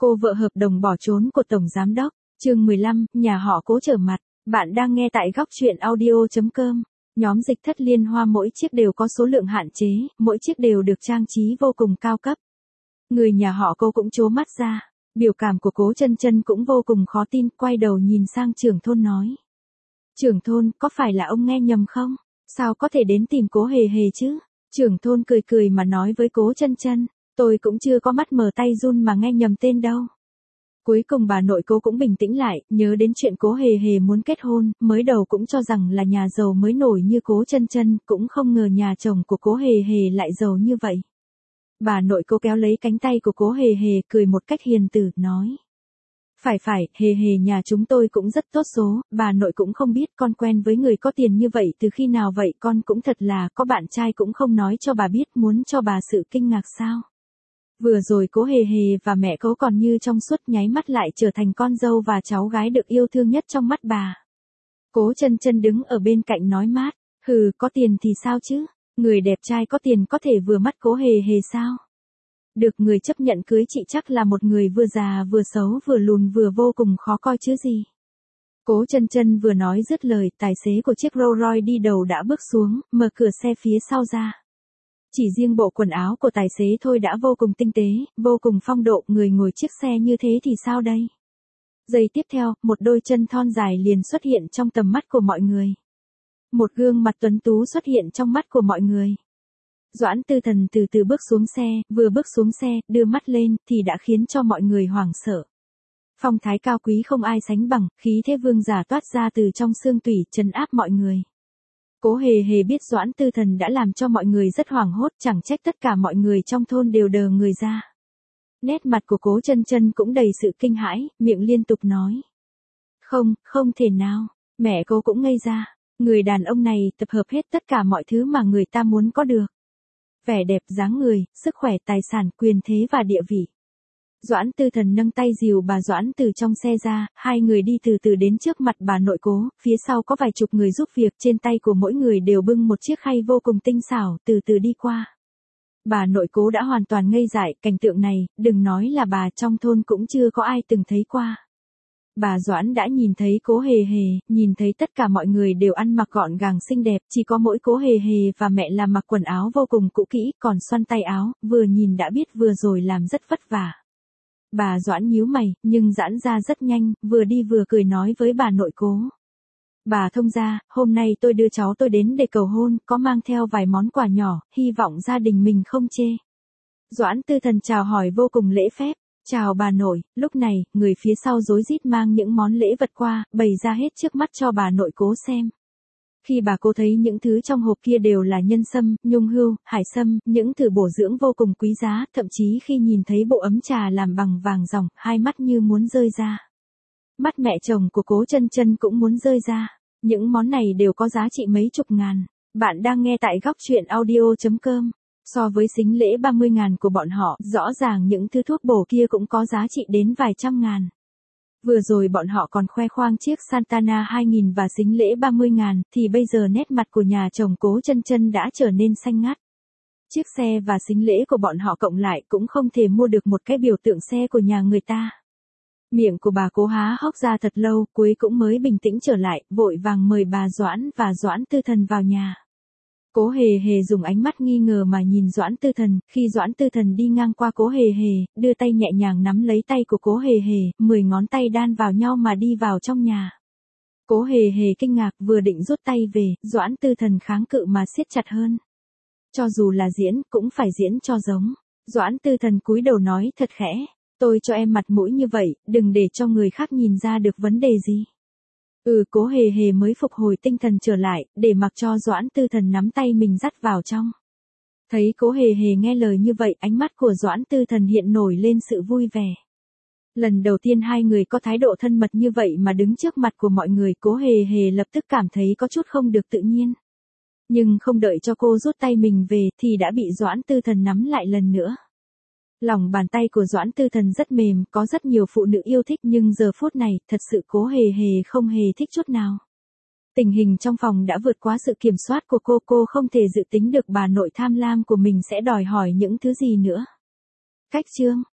Cô vợ hợp đồng bỏ trốn của Tổng Giám đốc. Chương 15, nhà họ Cố trở mặt. Bạn đang nghe tại góc truyện audio.com. Nhóm dịch thất liên hoa mỗi chiếc đều có số lượng hạn chế, mỗi chiếc đều được trang trí vô cùng cao cấp. Người nhà họ Cố cũng trố mắt ra. Biểu cảm của Cố Chân Chân cũng vô cùng khó tin, quay đầu nhìn sang trưởng thôn nói. Trưởng thôn, có phải là ông nghe nhầm không? Sao có thể đến tìm Cố Hề Hề chứ? Trưởng thôn cười cười mà nói với Cố Chân Chân. Tôi cũng chưa có mắt mờ tay run mà nghe nhầm tên đâu. Cuối cùng bà nội Cố cũng bình tĩnh lại, nhớ đến chuyện Cố Hề Hề muốn kết hôn, mới đầu cũng cho rằng là nhà giàu mới nổi như Cố Chân Chân, cũng không ngờ nhà chồng của Cố Hề Hề lại giàu như vậy. Bà nội Cố kéo lấy cánh tay của Cố Hề Hề, cười một cách hiền từ, nói. Phải, Hề Hề nhà chúng tôi cũng rất tốt số, bà nội cũng không biết con quen với người có tiền như vậy từ khi nào vậy, con cũng thật là có bạn trai cũng không nói cho bà biết, muốn cho bà sự kinh ngạc sao. Vừa rồi Cố Hề Hề và mẹ Cố còn như trong suốt, nháy mắt lại trở thành con dâu và cháu gái được yêu thương nhất trong mắt bà. Cố Chân Chân đứng ở bên cạnh nói mát, hừ, có tiền thì sao chứ, người đẹp trai có tiền có thể vừa mắt Cố Hề Hề sao? Được người chấp nhận cưới chị chắc là một người vừa già vừa xấu vừa lùn vừa vô cùng khó coi chứ gì. Cố Chân Chân vừa nói dứt lời, tài xế của chiếc Rolls Royce đi đầu đã bước xuống, mở cửa xe phía sau ra. Chỉ riêng bộ quần áo của tài xế thôi đã vô cùng tinh tế, vô cùng phong độ, người ngồi chiếc xe như thế thì sao đây? Giây tiếp theo, một đôi chân thon dài liền xuất hiện trong tầm mắt của mọi người. Một gương mặt tuấn tú xuất hiện trong mắt của mọi người. Doãn Tư Thần từ từ bước xuống xe, vừa bước xuống xe, đưa mắt lên, thì đã khiến cho mọi người hoảng sợ. Phong thái cao quý không ai sánh bằng, khí thế vương giả toát ra từ trong xương tủy, trấn áp mọi người. Cố Hề Hề biết Doãn Tư Thần đã làm cho mọi người rất hoảng hốt, chẳng trách tất cả mọi người trong thôn đều đờ người ra. Nét mặt của Cố Chân Chân cũng đầy sự kinh hãi, miệng liên tục nói. Không thể nào, mẹ Cố cũng ngây ra, người đàn ông này tập hợp hết tất cả mọi thứ mà người ta muốn có được. Vẻ đẹp, dáng người, sức khỏe, tài sản, quyền thế và địa vị. Doãn Tư Thần nâng tay dìu bà Doãn từ trong xe ra, hai người đi từ từ đến trước mặt bà nội Cố, phía sau có vài chục người giúp việc, trên tay của mỗi người đều bưng một chiếc khay vô cùng tinh xảo, từ từ đi qua. Bà nội Cố đã hoàn toàn ngây dại, cảnh tượng này, đừng nói là bà, trong thôn cũng chưa có ai từng thấy qua. Bà Doãn đã nhìn thấy Cố Hề Hề, nhìn thấy tất cả mọi người đều ăn mặc gọn gàng xinh đẹp, chỉ có mỗi Cố Hề Hề và mẹ là mặc quần áo vô cùng cũ kỹ, còn xoăn tay áo, vừa nhìn đã biết vừa rồi làm rất vất vả. Bà Doãn nhíu mày, nhưng giãn ra rất nhanh, vừa đi vừa cười nói với bà nội Cố. Bà thông gia, hôm nay tôi đưa cháu tôi đến để cầu hôn, có mang theo vài món quà nhỏ, hy vọng gia đình mình không chê. Doãn Tư Thần chào hỏi vô cùng lễ phép. Chào bà nội, lúc này, người phía sau rối rít mang những món lễ vật qua, bày ra hết trước mắt cho bà nội Cố xem. Khi bà Cố thấy những thứ trong hộp kia đều là nhân sâm, nhung hươu, hải sâm, những thứ bổ dưỡng vô cùng quý giá, thậm chí khi nhìn thấy bộ ấm trà làm bằng vàng ròng, hai mắt như muốn rơi ra. Mắt mẹ chồng của Cố Chân Chân cũng muốn rơi ra. Những món này đều có giá trị mấy chục ngàn. Bạn đang nghe tại góc truyện audio.com. So với sính lễ 30.000 của bọn họ, rõ ràng những thứ thuốc bổ kia cũng có giá trị đến vài trăm ngàn. Vừa rồi bọn họ còn khoe khoang chiếc Santana 2000 và sính lễ 30.000, thì bây giờ nét mặt của nhà chồng Cố Chân Chân đã trở nên xanh ngắt. Chiếc xe và sính lễ của bọn họ cộng lại cũng không thể mua được một cái biểu tượng xe của nhà người ta. Miệng của bà Cố há hốc ra thật lâu, cuối cũng mới bình tĩnh trở lại, vội vàng mời bà Doãn và Doãn Tư Thần vào nhà. Cố Hề Hề dùng ánh mắt nghi ngờ mà nhìn Doãn Tư Thần, khi Doãn Tư Thần đi ngang qua Cố Hề Hề, đưa tay nhẹ nhàng nắm lấy tay của Cố Hề Hề, 10 ngón tay đan vào nhau mà đi vào trong nhà. Cố Hề Hề kinh ngạc, vừa định rút tay về, Doãn Tư Thần kháng cự mà siết chặt hơn. Cho dù là diễn, cũng phải diễn cho giống. Doãn Tư Thần cúi đầu nói thật khẽ, tôi cho em mặt mũi như vậy, đừng để cho người khác nhìn ra được vấn đề gì. Cố Hề Hề mới phục hồi tinh thần trở lại, để mặc cho Doãn Tư Thần nắm tay mình dắt vào trong. Thấy Cố Hề Hề nghe lời như vậy, ánh mắt của Doãn Tư Thần hiện nổi lên sự vui vẻ. Lần đầu tiên hai người có thái độ thân mật như vậy mà đứng trước mặt của mọi người, Cố Hề Hề lập tức cảm thấy có chút không được tự nhiên. Nhưng không đợi cho cô rút tay mình về, thì đã bị Doãn Tư Thần nắm lại lần nữa. Lòng bàn tay của Doãn Tư Thần rất mềm, có rất nhiều phụ nữ yêu thích, nhưng giờ phút này, thật sự Cố Hề Hề không hề thích chút nào. Tình hình trong phòng đã vượt quá sự kiểm soát của cô không thể dự tính được bà nội tham lam của mình sẽ đòi hỏi những thứ gì nữa. Cách chương